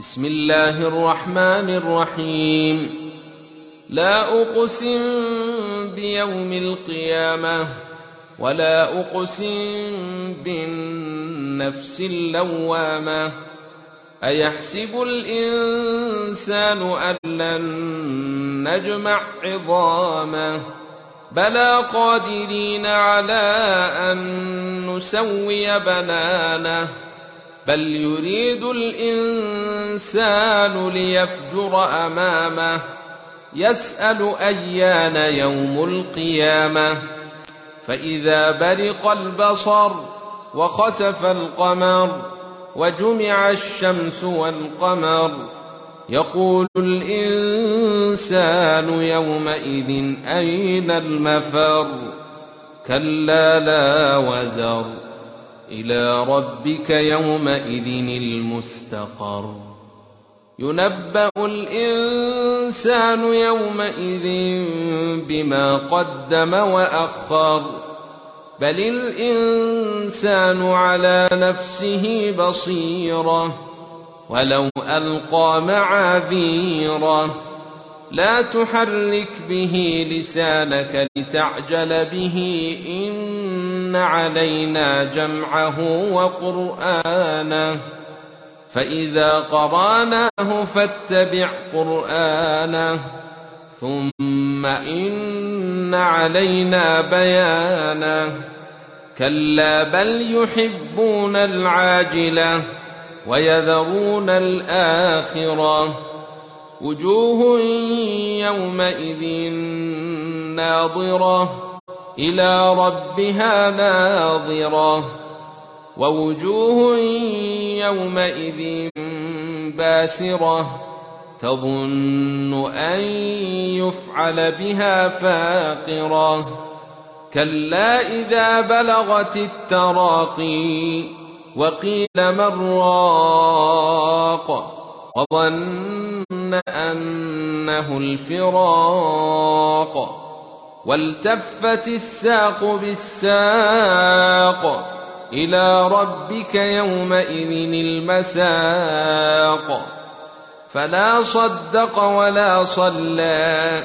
بسم الله الرحمن الرحيم. لا أقسم بيوم القيامة ولا أقسم بالنفس اللوامة. أيحسب الإنسان أن لن نجمع عظامه بلى قادرين على أن نسوي بنانه بل يريد الإنسان ليفجر أمامه يسأل أيان يوم القيامة. فإذا برق البصر وخسف القمر وجمع الشمس والقمر يقول الإنسان يومئذ أين المفر. كلا لا وزر إلى ربك يومئذ المستقر. ينبأ الإنسان يومئذ بما قدم وأخر بل الإنسان على نفسه بصيرة ولو ألقى معاذيره. لا تحرك به لسانك لتعجل به إن علينا جمعه وقرآنه فإذا قرأناه فاتبع قرآنه ثم إن علينا بيانه. كلا بل يحبون العاجلة ويذرون الآخرة. وجوه يومئذ ناظرة إلى ربها ناظرة ووجوه يومئذ باسرة تظن أن يفعل بها فاقرة. كلا إذا بلغت التراقي وقيل من راق وظن أنه الفراق والتفت الساق بالساق إلى ربك يومئذ المساق. فلا صدق ولا صلى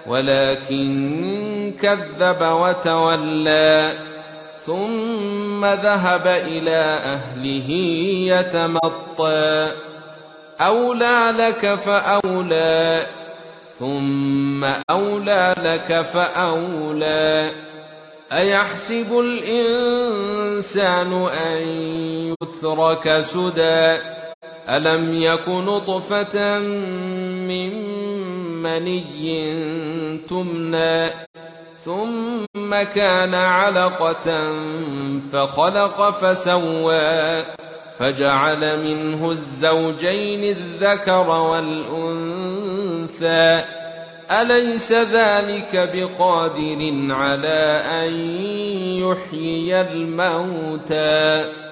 ولكن كذب وتولى ثم ذهب إلى أهله يتمطى. أولى لك فأولى ثم أولى لك فأولى. أيحسب الإنسان أن يترك سدى ألم يك نطفة من مني تمنى ثم كان علقة فخلق فسوى فجعل منه الزوجين الذكر والأنثى. أليس ذلك بقادر على أن يحيي الموتى.